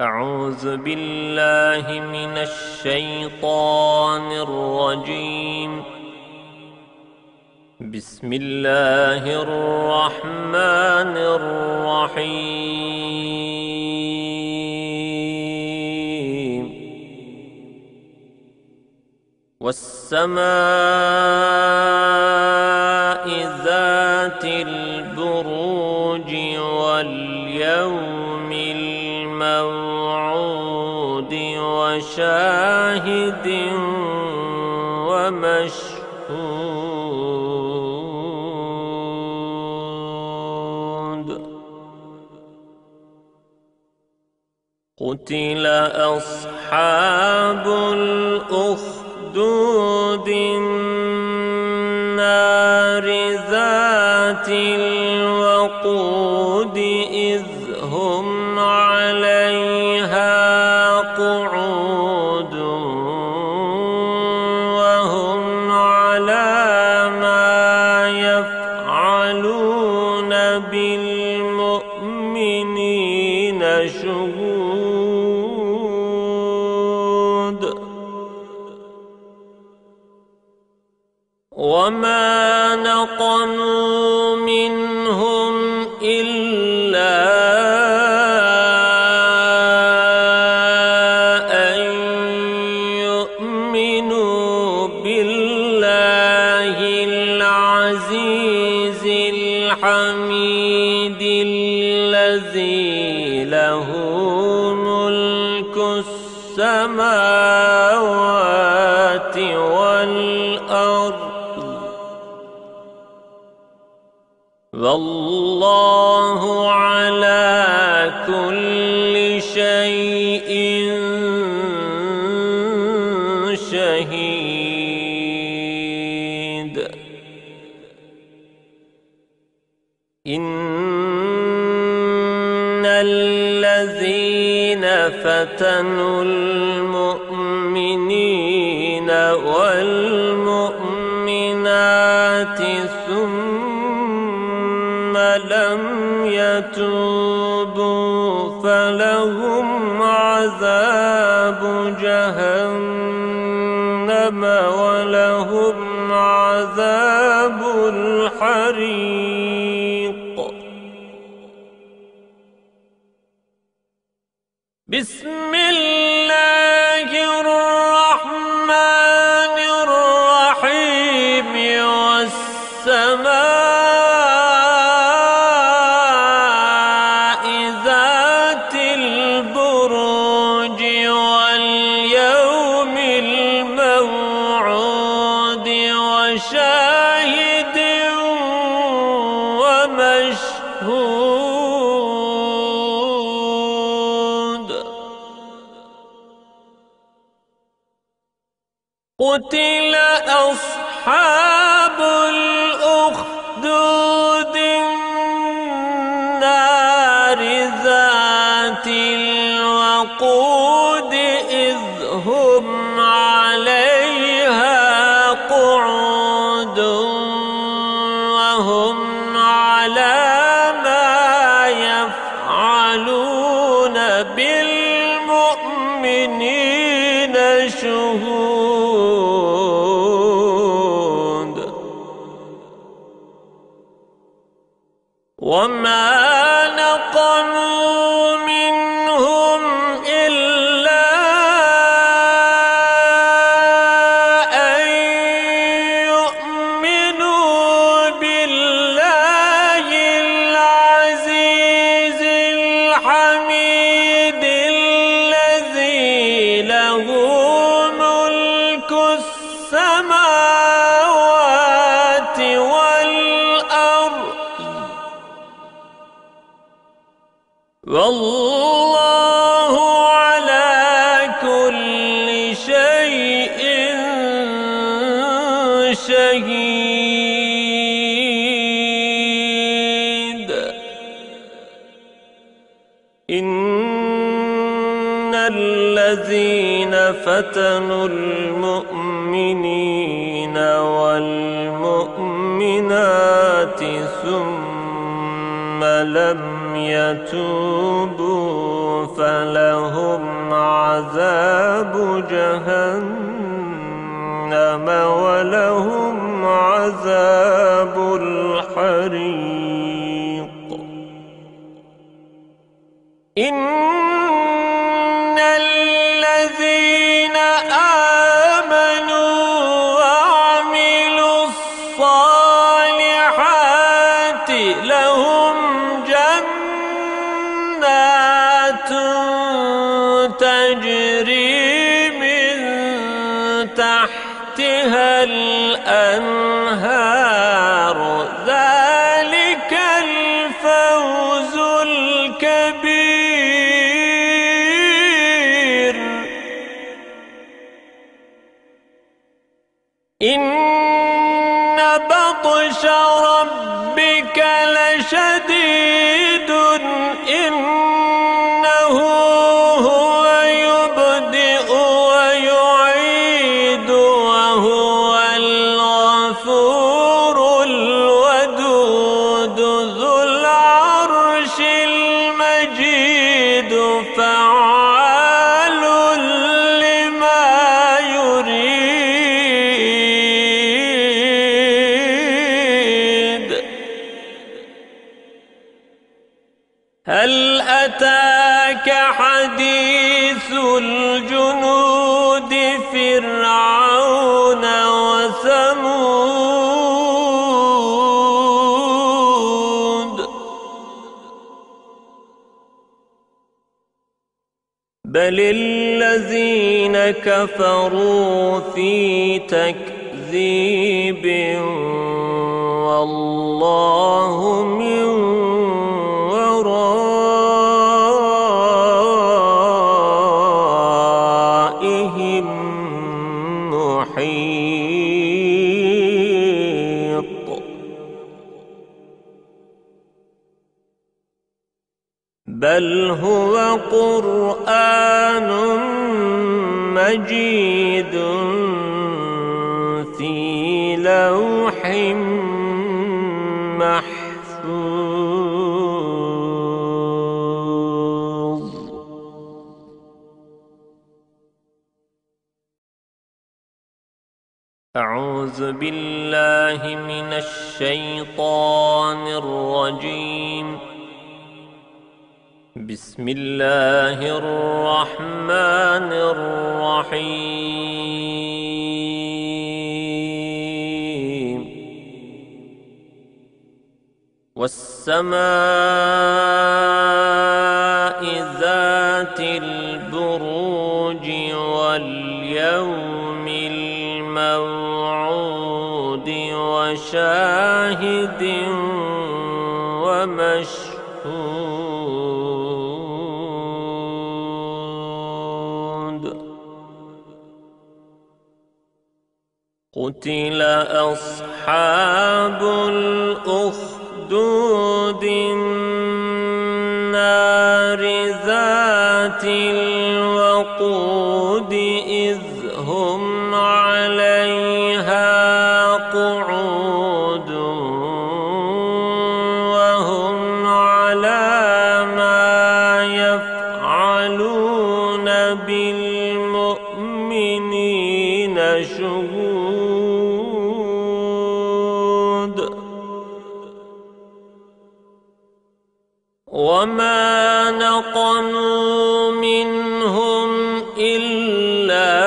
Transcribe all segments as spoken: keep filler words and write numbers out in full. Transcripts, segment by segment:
أعوذ بالله من الشيطان الرجيم. بسم الله الرحمن الرحيم. والسماء ذات البروج واليوم الموعود وشاهد ومشهود. قتل أصحاب الأخدود النار ذات الوقود إذ هم عليها قعود وهم على ما يفعلون بالمؤمنين شهود. وما نقموا منهم إلا أن يؤمنوا بالله العزيز الحميد الذي له ملك السماوات والأرض والله على كل شيء شهيد. إن الذين فتنوا المؤمنين والمؤمنات ثم لم يتوبوا فلهم عذاب جهنم ولهم عذاب الحريق. بسم الله الرحمن الرحيم. والسماء ذات البروج واليوم الموعود وشاهد ومشهود. قتل أصحاب الأخدود النار ذات الوقود إذ هم عليها قعود وهم على ما يفعلون بالمؤمنين شهود. وما نقموا منهم إلا أن يؤمنوا بالله العزيز الحميد الذي له ملك السماوات والأرض والله على كل شيء شهيد. إن الذين فتنوا المؤمنين والمؤمنات ثم لم يتوبوا فلهم عذاب جهنم ولهم عذاب الحريق. إن الذين آمنوا وعملوا الصالحات لهم جنات تجري من تحتها الأنهار ذلك الفوز الكبير. إن بطش ربك لشديد إنه هو يبدئ ويعيد وهو الغفور الودود ذو العرش المجيد فعال لما يريد. هل أتاك حديث الجنود فرعون وثمود بل الذين كفروا في تكذيب والله من ورائهم محيط. بل هو قرآن مجيد في لوح محفوظ. أعوذ بالله من الشيطان الرجيم. بسم الله الرحمن الرحيم. والسماء ذات البروج واليوم الموعود وشاهد ومشهود. قتل أصحاب الأخدود النار ذات الوقود إذ هم عليها قعود وهم على ما يفعلون بالمؤمنين شهود. وما نقموا منهم إلا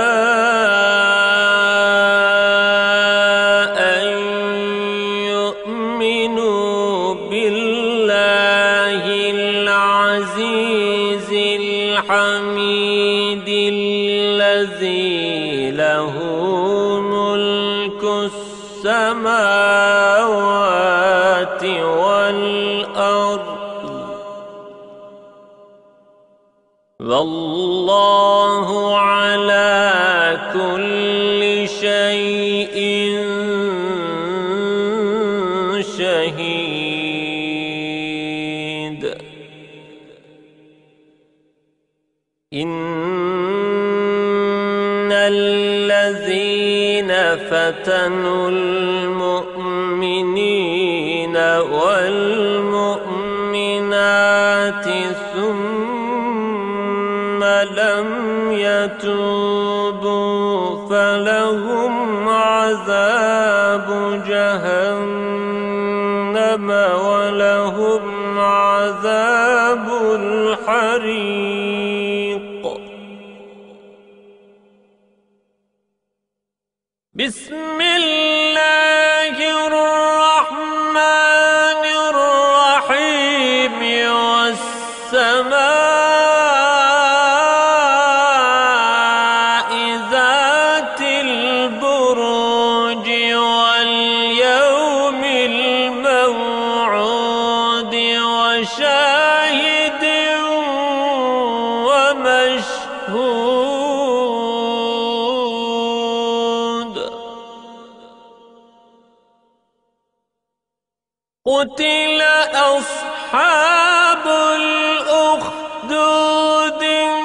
أن يؤمنوا بالله العزيز الحميد الذي له ملك السماوات والأرض والله على كل شيء شهيد. إن الذين فتنوا المؤمنين والمؤمنات لم يتوبوا فلهم عذاب جهنم ولهم عذاب الحريق. بسم الله الرحمن الرحيم. والسماء ذات البروج واليوم الموعود وشاهد ومشهود. قتل أصحاب الأخدود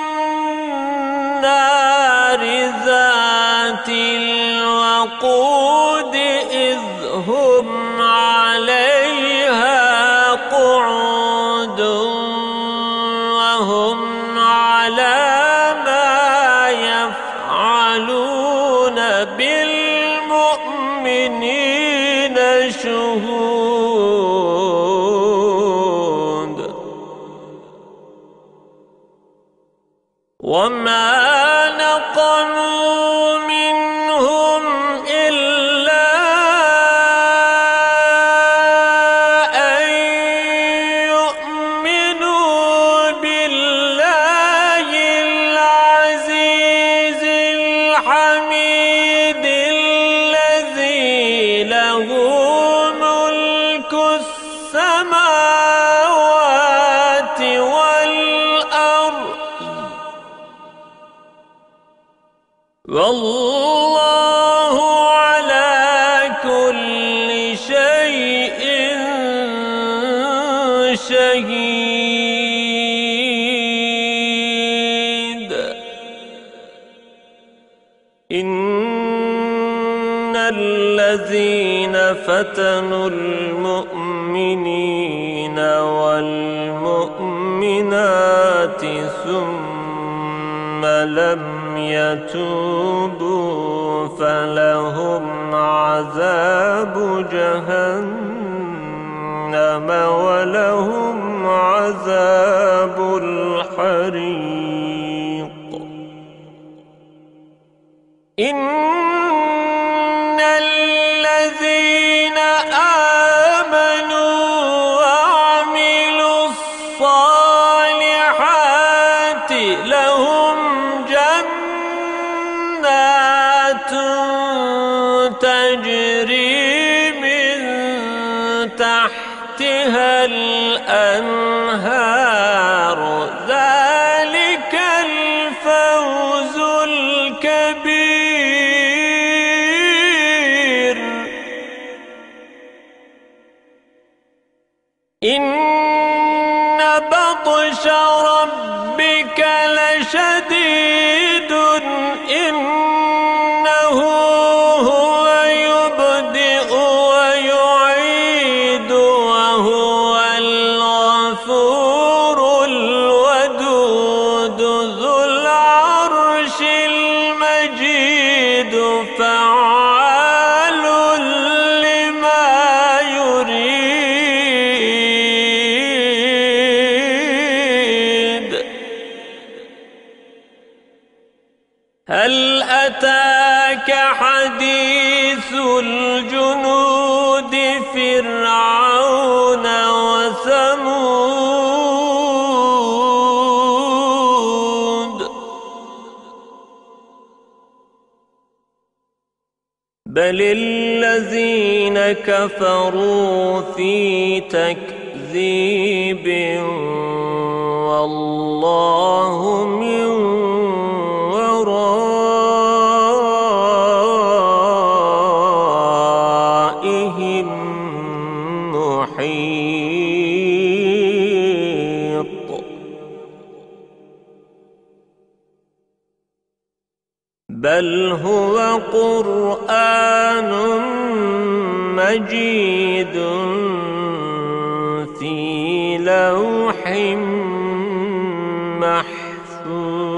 النار ذات الوقود إذ هم عليها قعود وهم على ما يفعلون بالمؤمنين شهود. وما نقموا منهم إلا أن يؤمنوا بالله العزيز الحميد الذي له ملك السماوات والأرض والله على كل شيء شهيد. إن الذين فتنوا المؤمنين والمؤمنات ثم لم يتوبوا فلهم عذاب جهنم ولهم عذاب الحريق. إن الذين آمنوا وعملوا الصالحات لهم جنات تجري من تحتها الأنهار ذلك الفوز الكبير. إن بطش ربك لشديد إنه هو يبدئ ويعيد وهو الغفور الودود ذو العرش المجيد فعال لما يريد. هل أتاك حديث الجنود فرعون وثمود. بل الذين كفروا في تكذيب والله من ورائهم محيط. بل هو قرآن مجيد في لوح محفوظ.